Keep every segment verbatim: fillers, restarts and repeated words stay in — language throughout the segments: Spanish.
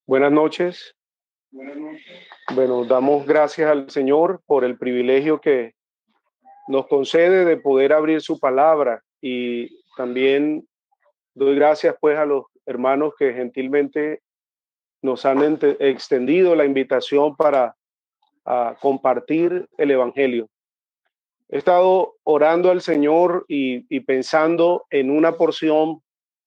Buenas noches. Buenas noches. Bueno, damos gracias al Señor por el privilegio que nos concede de poder abrir su palabra, y también doy gracias pues a los hermanos que gentilmente nos han ente- extendido la invitación para ah, compartir el Evangelio. He estado orando al Señor y, y pensando en una porción,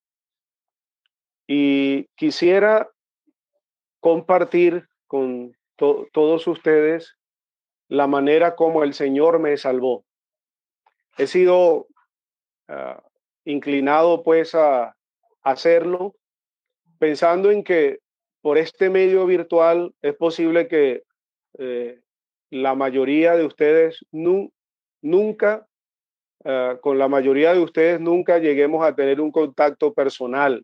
y quisiera compartir con to- todos ustedes la manera como el Señor me salvó. He sido uh, inclinado pues a hacerlo, pensando en que por este medio virtual es posible que eh, la mayoría de ustedes nu nunca, uh, con la mayoría de ustedes nunca lleguemos a tener un contacto personal,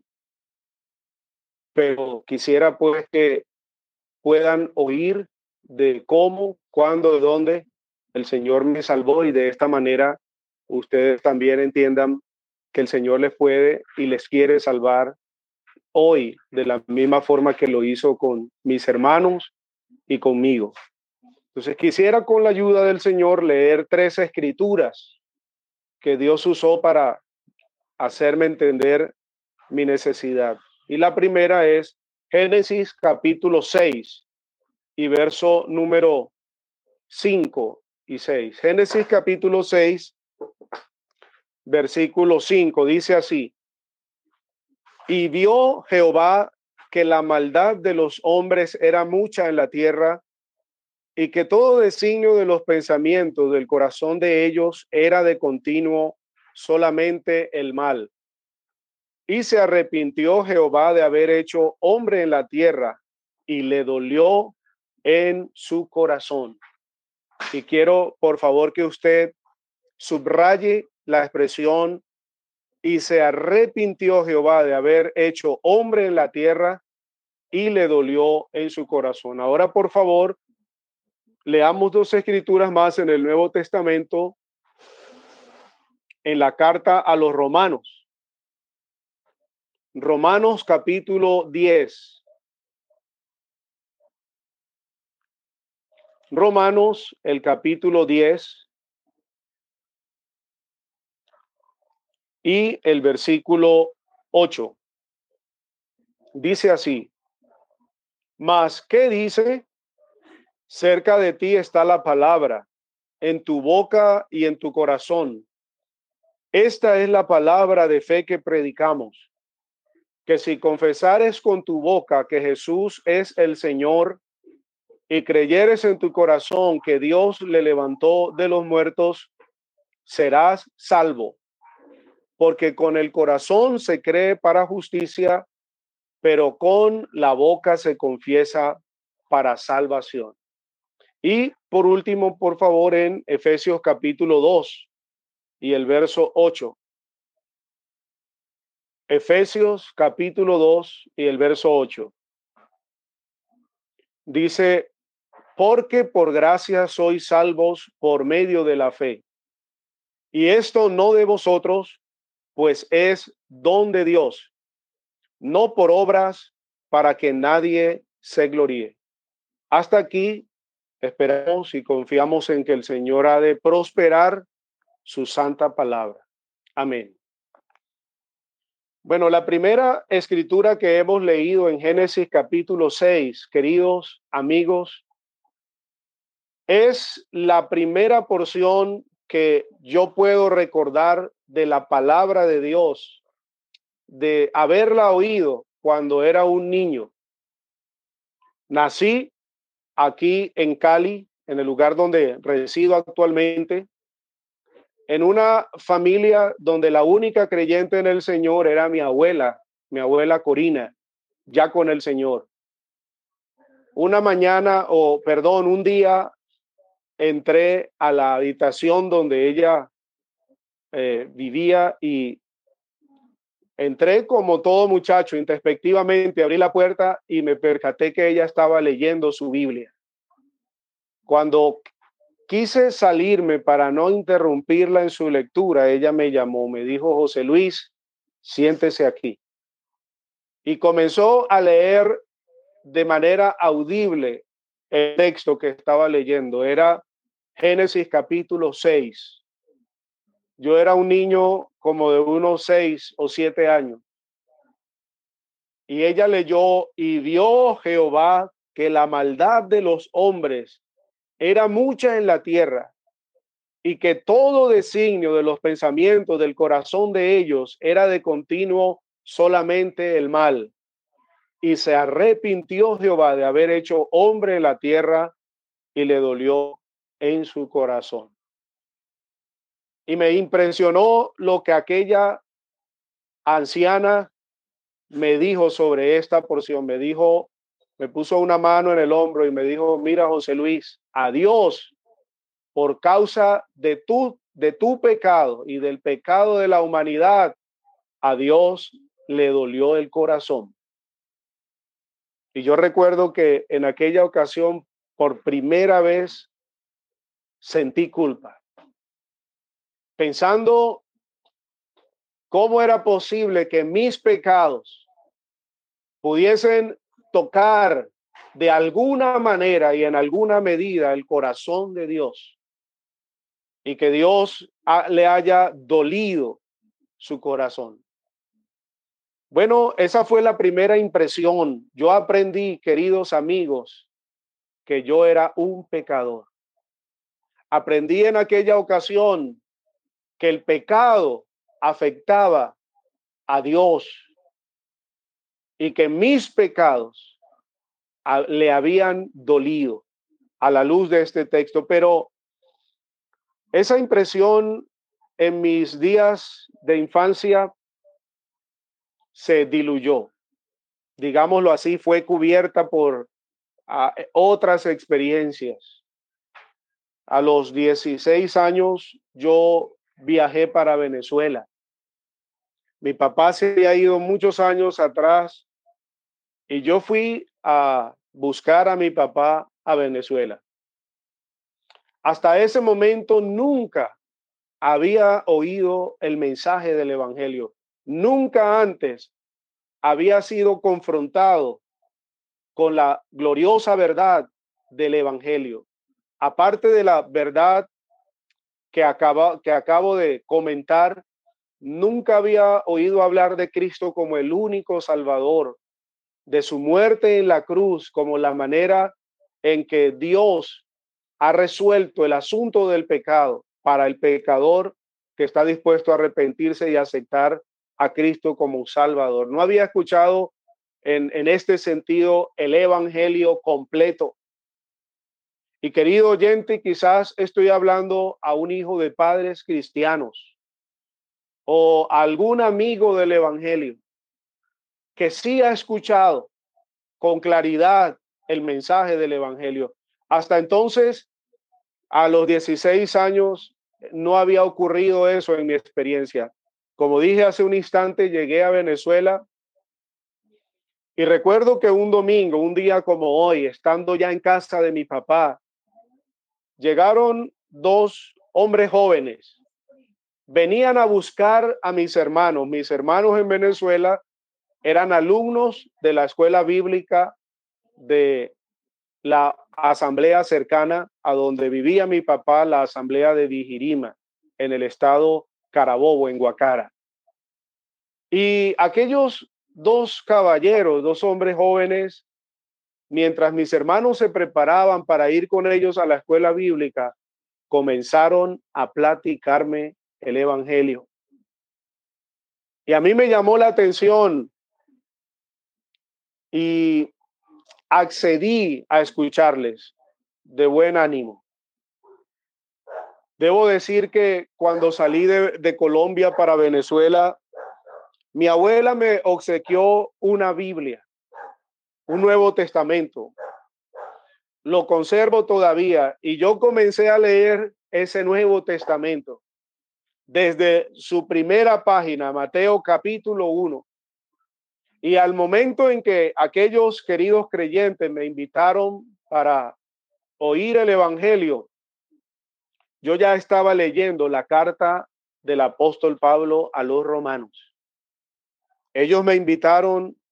pero quisiera pues que puedan oír de cómo, cuándo, de dónde el Señor me salvó, y de esta manera ustedes también entiendan que el Señor les puede y les quiere salvar hoy de la misma forma que lo hizo con mis hermanos y conmigo. Entonces quisiera, con la ayuda del Señor, leer tres escrituras que Dios usó para hacerme entender mi necesidad. Y la primera es Génesis capítulo seis y verso número cinco y seis. Génesis capítulo seis, versículo cinco, dice así: y vio Jehová que la maldad de los hombres era mucha en la tierra, y que todo designio de los pensamientos del corazón de ellos era de continuo solamente el mal. Y se arrepintió Jehová de haber hecho hombre en la tierra, y le dolió en su corazón. Y quiero, por favor, que usted subraye la expresión: y se arrepintió Jehová de haber hecho hombre en la tierra, y le dolió en su corazón. Ahora, por favor, leamos dos escrituras más en el Nuevo Testamento, en la carta a los Romanos. Romanos capítulo diez. Romanos, el capítulo diez y el versículo ocho. Dice así: mas, ¿qué dice? Cerca de ti está la palabra, en tu boca y en tu corazón. Esta es la palabra de fe que predicamos, que si confesares con tu boca que Jesús es el Señor, y creyeres en tu corazón que Dios le levantó de los muertos, serás salvo. Porque con el corazón se cree para justicia, pero con la boca se confiesa para salvación. Y por último, por favor, en Efesios capítulo dos y el verso ocho. Efesios capítulo dos y el verso ocho. Dice: porque por gracia sois salvos por medio de la fe. Y esto no de vosotros, pues es don de Dios, no por obras, para que nadie se gloríe. Hasta aquí esperamos y confiamos en que el Señor ha de prosperar su santa palabra. Amén. Bueno, la primera escritura que hemos leído en Génesis capítulo seis, queridos amigos, es la primera porción que yo puedo recordar de la palabra de Dios, de haberla oído cuando era un niño. Nací aquí en Cali, en el lugar donde resido actualmente, en una familia donde la única creyente en el Señor era mi abuela, mi abuela Corina, ya con el Señor. Una mañana, o perdón, un día, entré a la habitación donde ella eh, vivía, y entré como todo muchacho, introspectivamente abrí la puerta y me percaté que ella estaba leyendo su Biblia. Cuando quise salirme para no interrumpirla en su lectura, ella me llamó, me dijo: José Luis, siéntese aquí. Y comenzó a leer de manera audible el texto que estaba leyendo. Era Génesis capítulo seis. Yo era un niño como de unos seis o siete años. Y ella leyó: y vio Jehová que la maldad de los hombres era mucha en la tierra, y que todo designio de los pensamientos del corazón de ellos era de continuo solamente el mal. Y se arrepintió Jehová de haber hecho hombre en la tierra, y le dolió en su corazón. Y me impresionó lo que aquella anciana me dijo sobre esta porción. Me dijo, me puso una mano en el hombro y me dijo: mira, José Luis, a Dios, por causa de tu, de tu pecado y del pecado de la humanidad, a Dios le dolió el corazón. Y yo recuerdo que en aquella ocasión, por primera vez, sentí culpa, pensando cómo era posible que mis pecados pudiesen tocar de alguna manera y en alguna medida el corazón de Dios, y que Dios ha, le haya dolido su corazón. Bueno, esa fue la primera impresión. Yo aprendí, queridos amigos, que yo era un pecador. Aprendí en aquella ocasión que el pecado afectaba a Dios y que mis pecados a, le habían dolido a la luz de este texto. Pero esa impresión en mis días de infancia se diluyó. Digámoslo así, fue cubierta por a, otras experiencias. A los dieciséis años yo viajé para Venezuela. Mi papá se había ido muchos años atrás y yo fui a buscar a mi papá a Venezuela. Hasta ese momento nunca había oído el mensaje del evangelio. Nunca antes había sido confrontado con la gloriosa verdad del evangelio. Aparte de la verdad que acabo, que acabo de comentar, nunca había oído hablar de Cristo como el único Salvador, de su muerte en la cruz como la manera en que Dios ha resuelto el asunto del pecado para el pecador que está dispuesto a arrepentirse y aceptar a Cristo como un Salvador. No había escuchado en, en este sentido el evangelio completo. Y querido oyente, quizás estoy hablando a un hijo de padres cristianos o a algún amigo del evangelio que sí ha escuchado con claridad el mensaje del evangelio. Hasta entonces, a los dieciséis años, no había ocurrido eso en mi experiencia. Como dije hace un instante, llegué a Venezuela y recuerdo que un domingo, un día como hoy, estando ya en casa de mi papá, llegaron dos hombres jóvenes. Venían a buscar a mis hermanos. Mis hermanos en Venezuela eran alumnos de la escuela bíblica de la asamblea cercana a donde vivía mi papá, la asamblea de Vigirima, en el estado Carabobo, en Guacara. Y aquellos dos caballeros, dos hombres jóvenes, mientras mis hermanos se preparaban para ir con ellos a la escuela bíblica, comenzaron a platicarme el evangelio. Y a mí me llamó la atención y accedí a escucharles de buen ánimo. Debo decir que cuando salí de, de Colombia para Venezuela, mi abuela me obsequió una Biblia, un Nuevo Testamento. Lo conservo todavía y yo comencé a leer ese Nuevo Testamento desde su primera página, Mateo capítulo uno. Y al momento en que aquellos queridos creyentes me invitaron para oír el evangelio, yo ya estaba leyendo la carta del apóstol Pablo a los romanos. Ellos me invitaron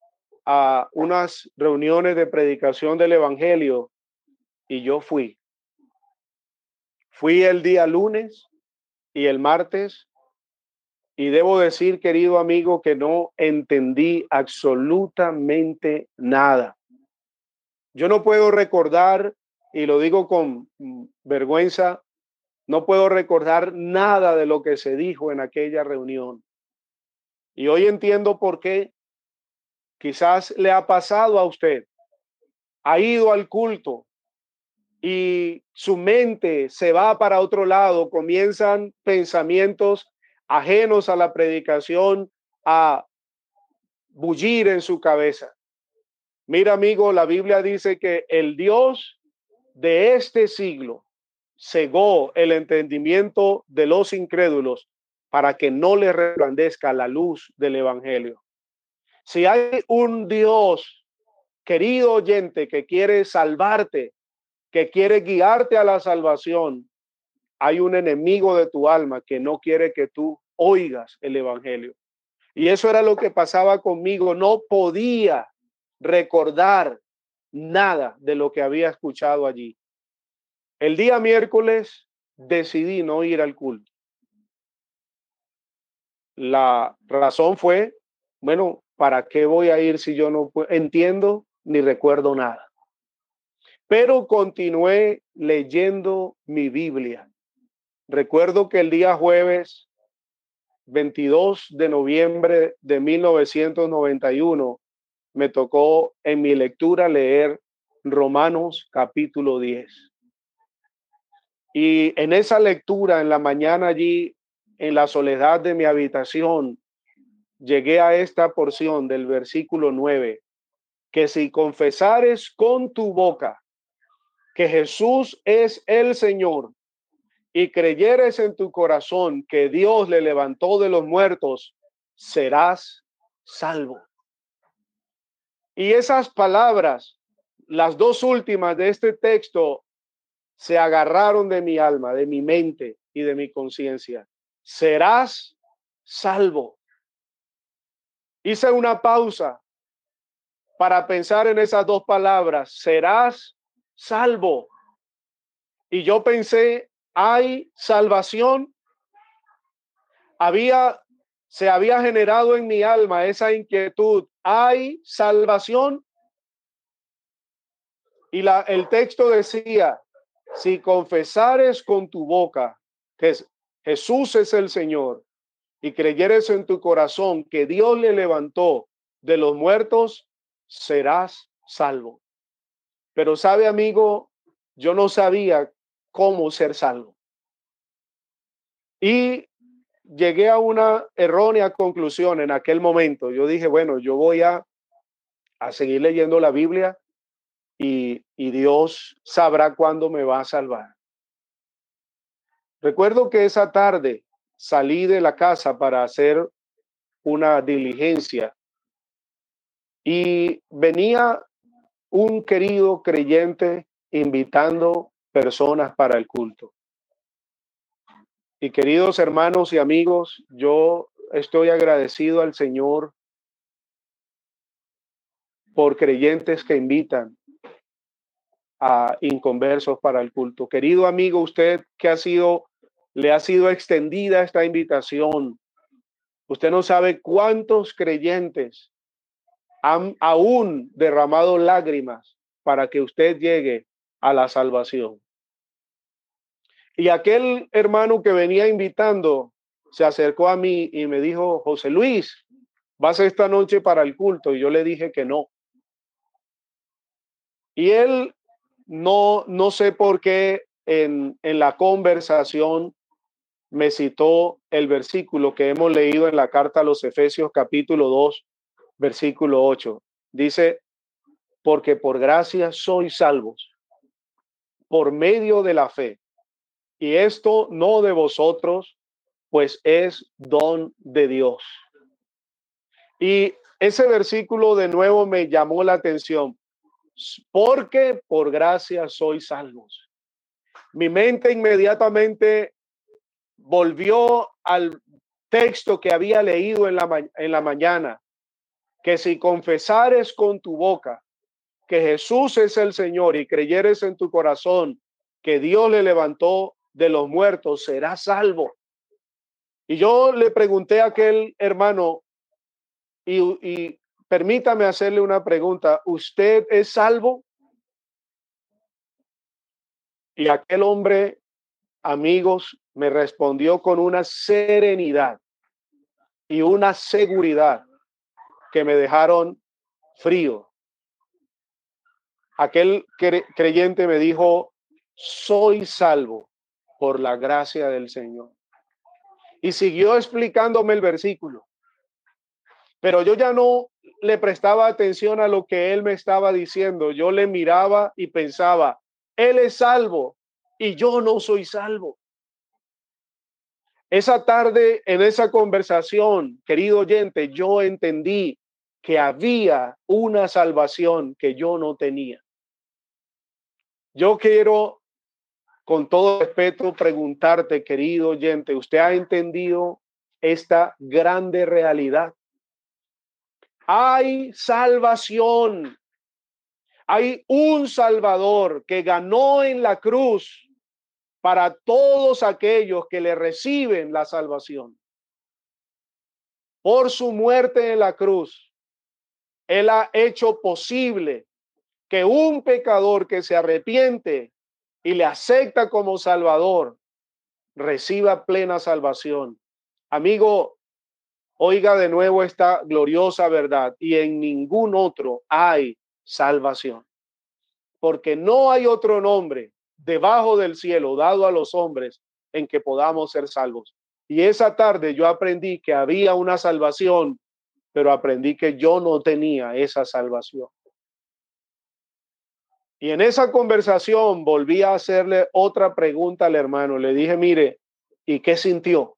a unas reuniones de predicación del Evangelio y yo fui. Fui el día lunes y el martes y debo decir, querido amigo, que no entendí absolutamente nada. Yo no puedo recordar, y lo digo con vergüenza, no puedo recordar nada de lo que se dijo en aquella reunión. Y hoy entiendo por qué. Quizás le ha pasado a usted. Ha ido al culto y su mente se va para otro lado. Comienzan pensamientos ajenos a la predicación a bullir en su cabeza. Mira, amigo, la Biblia dice que el Dios de este siglo cegó el entendimiento de los incrédulos para que no les resplandezca la luz del evangelio. Si hay un Dios, querido oyente, que quiere salvarte, que quiere guiarte a la salvación, hay un enemigo de tu alma que no quiere que tú oigas el evangelio. Y eso era lo que pasaba conmigo. No podía recordar nada de lo que había escuchado allí. El día miércoles decidí no ir al culto. La razón fue, bueno, ¿para qué voy a ir si yo no entiendo ni recuerdo nada? Pero continué leyendo mi Biblia. Recuerdo que el día jueves veintidós de noviembre de mil novecientos noventa y uno me tocó en mi lectura leer Romanos capítulo diez. Y en esa lectura, en la mañana allí, en la soledad de mi habitación, llegué a esta porción del versículo nueve, que si confesares con tu boca que Jesús es el Señor y creyeres en tu corazón que Dios le levantó de los muertos, serás salvo. Y esas palabras, las dos últimas de este texto, se agarraron de mi alma, de mi mente y de mi conciencia. Serás salvo. Hice una pausa para pensar en esas dos palabras, serás salvo. Y yo pensé, ¿hay salvación? Había, se había generado en mi alma esa inquietud, ¿hay salvación? Y la, el texto decía, si confesares con tu boca que Jesús es el Señor y creyeres en tu corazón que Dios le levantó de los muertos, serás salvo. Pero sabe, amigo, yo no sabía cómo ser salvo. Y llegué a una errónea conclusión en aquel momento. Yo dije, bueno, yo voy a, a seguir leyendo la Biblia y, y Dios sabrá cuándo me va a salvar. Recuerdo que esa tarde salí de la casa para hacer una diligencia y venía un querido creyente invitando personas para el culto. Y queridos hermanos y amigos, yo estoy agradecido al Señor por creyentes que invitan a inconversos para el culto. Querido amigo, usted que ha sido, le ha sido extendida esta invitación. Usted no sabe cuántos creyentes han aún derramado lágrimas para que usted llegue a la salvación. Y aquel hermano que venía invitando se acercó a mí y me dijo, José Luis, ¿vas esta noche para el culto? Y yo le dije que no. Y él no, no sé por qué en, en la conversación me citó el versículo que hemos leído en la carta a los Efesios capítulo dos, versículo ocho. Dice, porque por gracia sois salvos, por medio de la fe. Y esto no de vosotros, pues es don de Dios. Y ese versículo de nuevo me llamó la atención. Porque por gracia sois salvos. Mi mente inmediatamente volvió al texto que había leído en la, en la mañana. que si confesares con tu boca que Jesús es el Señor y creyeres en tu corazón que Dios le levantó de los muertos, serás salvo. Y yo le pregunté a aquel hermano, y, y permítame hacerle una pregunta, ¿usted es salvo? Y aquel hombre, amigos, me respondió con una serenidad y una seguridad que me dejaron frío. Aquel cre creyente me dijo, soy salvo por la gracia del Señor. Y siguió explicándome el versículo. Pero yo ya no le prestaba atención a lo que él me estaba diciendo. Yo le miraba y pensaba, él es salvo y yo no soy salvo. Esa tarde, en esa conversación, querido oyente, yo entendí que había una salvación que yo no tenía. Yo quiero, con todo respeto, preguntarte, querido oyente, ¿usted ha entendido esta grande realidad? Hay salvación. Hay un Salvador que ganó en la cruz para todos aquellos que le reciben la salvación. Por su muerte en la cruz, Él ha hecho posible que un pecador que se arrepiente y le acepta como Salvador reciba plena salvación. Amigo, oiga de nuevo esta gloriosa verdad, y en ningún otro hay salvación, porque no hay otro nombre debajo del cielo dado a los hombres en que podamos ser salvos. Y esa tarde yo aprendí que había una salvación, pero aprendí que yo no tenía esa salvación. Y en esa conversación volví a hacerle otra pregunta al hermano. Le dije, mire, ¿y qué sintió?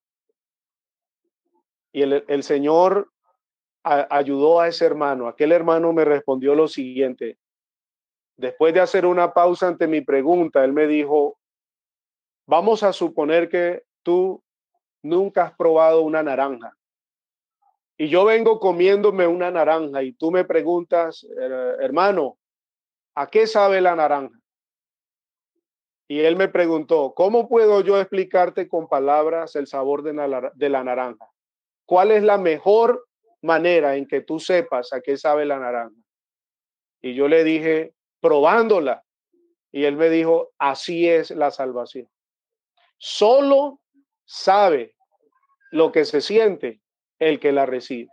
Y el, el Señor a, ayudó a ese hermano. Aquel hermano me respondió lo siguiente. Después de hacer una pausa ante mi pregunta, él me dijo, vamos a suponer que tú nunca has probado una naranja. Y yo vengo comiéndome una naranja y tú me preguntas, hermano, ¿a qué sabe la naranja? Y él me preguntó, ¿cómo puedo yo explicarte con palabras el sabor de la, de la naranja? ¿Cuál es la mejor manera en que tú sepas a qué sabe la naranja? Y yo le dije, probándola. Y él me dijo, así es la salvación. Solo sabe lo que se siente el que la recibe.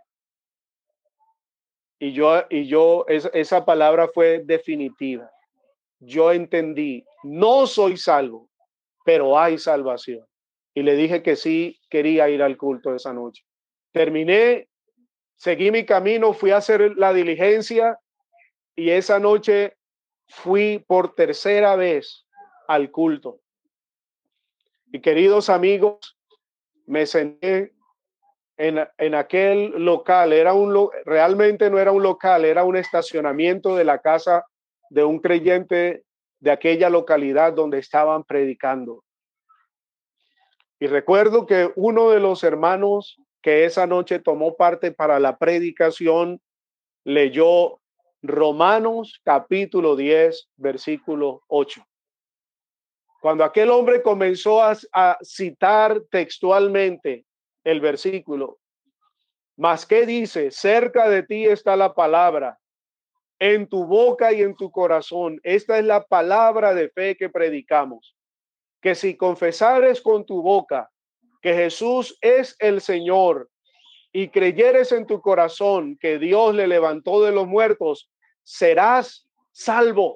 Y yo, y yo, es, esa palabra fue definitiva. Yo entendí, no soy salvo, pero hay salvación. Y le dije que sí quería ir al culto esa noche. Terminé, seguí mi camino, fui a hacer la diligencia y esa noche fui por tercera vez al culto. Y queridos amigos, me senté en, en aquel local. Era un, realmente no era un local, era un estacionamiento de la casa de un creyente de aquella localidad donde estaban predicando. Y recuerdo que uno de los hermanos que esa noche tomó parte para la predicación leyó Romanos capítulo diez, versículo ocho. Cuando aquel hombre comenzó a, a citar textualmente el versículo, mas ¿qué dice? Cerca de ti está la palabra, en tu boca y en tu corazón. Esta es la palabra de fe que predicamos. Que si confesares con tu boca que Jesús es el Señor y creyeres en tu corazón que Dios le levantó de los muertos, serás salvo.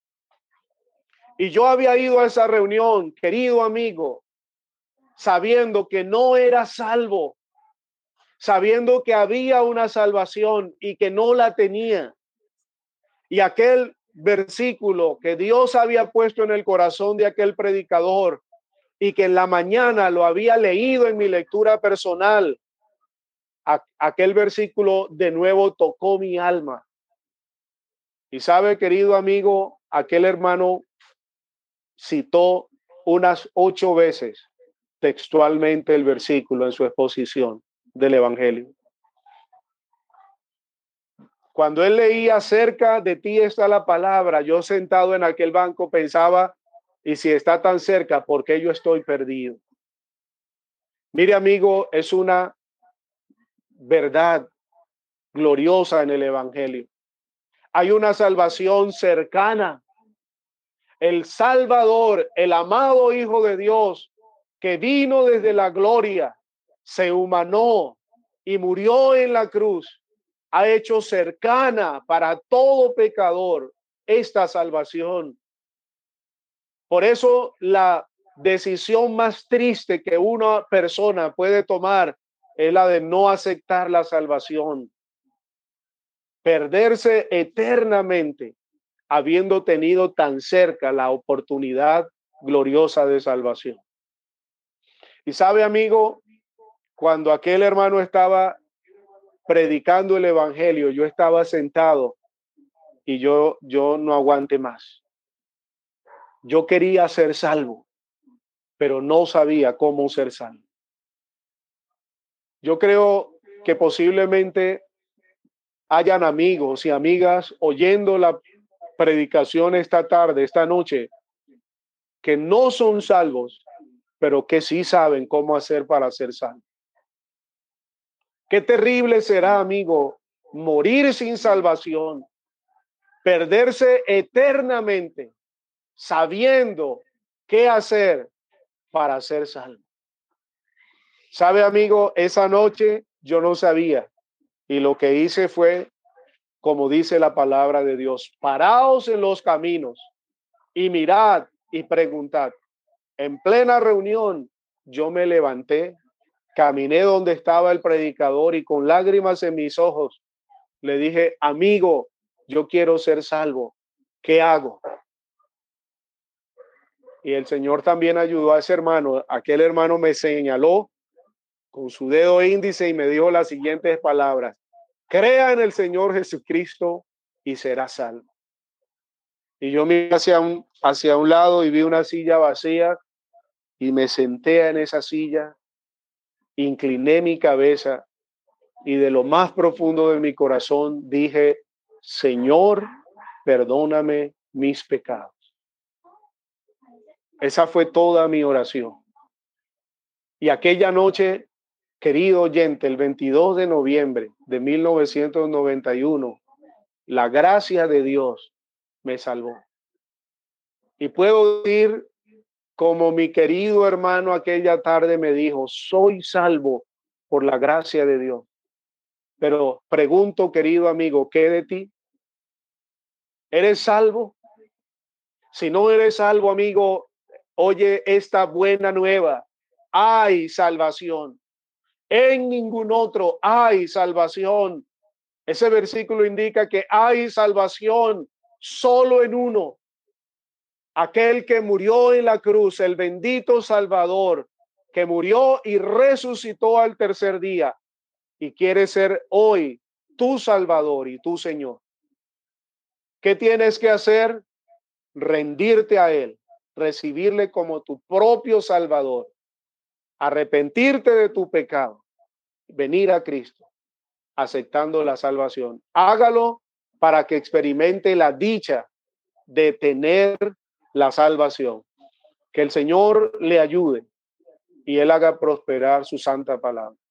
Y yo había ido a esa reunión, querido amigo, sabiendo que no era salvo, sabiendo que había una salvación y que no la tenía. Y aquel versículo que Dios había puesto en el corazón de aquel predicador y que en la mañana lo había leído en mi lectura personal, a, aquel versículo de nuevo tocó mi alma. Y sabe, querido amigo, aquel hermano citó unas ocho veces textualmente el versículo en su exposición del Evangelio. Cuando él leía cerca de ti está la palabra, yo sentado en aquel banco pensaba, y si está tan cerca, ¿por qué yo estoy perdido? Mire, amigo, es una verdad gloriosa en el evangelio. Hay una salvación cercana. El Salvador, el amado Hijo de Dios, que vino desde la gloria, se humanó y murió en la cruz, ha hecho cercana para todo pecador esta salvación. Por eso la decisión más triste que una persona puede tomar es la de no aceptar la salvación, perderse eternamente, habiendo tenido tan cerca la oportunidad gloriosa de salvación. Y sabe, amigo, cuando aquel hermano estaba predicando el evangelio, yo estaba sentado y yo, yo no aguanté más. Yo quería ser salvo, pero no sabía cómo ser salvo. Yo creo que posiblemente hayan amigos y amigas oyendo la predicación esta tarde, esta noche, que no son salvos, pero que sí saben cómo hacer para ser salvos. Qué terrible será, amigo, morir sin salvación, perderse eternamente, sabiendo qué hacer para ser salvo. Sabe, amigo, esa noche yo no sabía, y lo que hice fue, como dice la palabra de Dios, paraos en los caminos y mirad y preguntad. En plena reunión, yo me levanté, caminé donde estaba el predicador y con lágrimas en mis ojos le dije, amigo, yo quiero ser salvo. ¿Qué hago? Y el Señor también ayudó a ese hermano. Aquel hermano me señaló con su dedo índice y me dijo las siguientes palabras. Crea en el Señor Jesucristo y será salvo. Y yo miré hacia un, hacia un lado y vi una silla vacía y me senté en esa silla, incliné mi cabeza y de lo más profundo de mi corazón dije, Señor, perdóname mis pecados. Esa fue toda mi oración. Y aquella noche, querido oyente, el veintidós de noviembre de mil novecientos noventa y uno, la gracia de Dios me salvó. Y puedo decir, como mi querido hermano aquella tarde me dijo, soy salvo por la gracia de Dios. Pero pregunto, querido amigo, ¿qué de ti? ¿Eres salvo? Si no eres salvo, amigo, oye esta buena nueva. Hay salvación. En ningún otro hay salvación. Ese versículo indica que hay salvación solo en uno. Aquel que murió en la cruz, el bendito Salvador, que murió y resucitó al tercer día y quiere ser hoy tu Salvador y tu Señor. ¿Qué tienes que hacer? Rendirte a Él, recibirle como tu propio Salvador, arrepentirte de tu pecado, venir a Cristo, aceptando la salvación. Hágalo para que experimente la dicha de tener la salvación. Que el Señor le ayude y Él haga prosperar su santa palabra.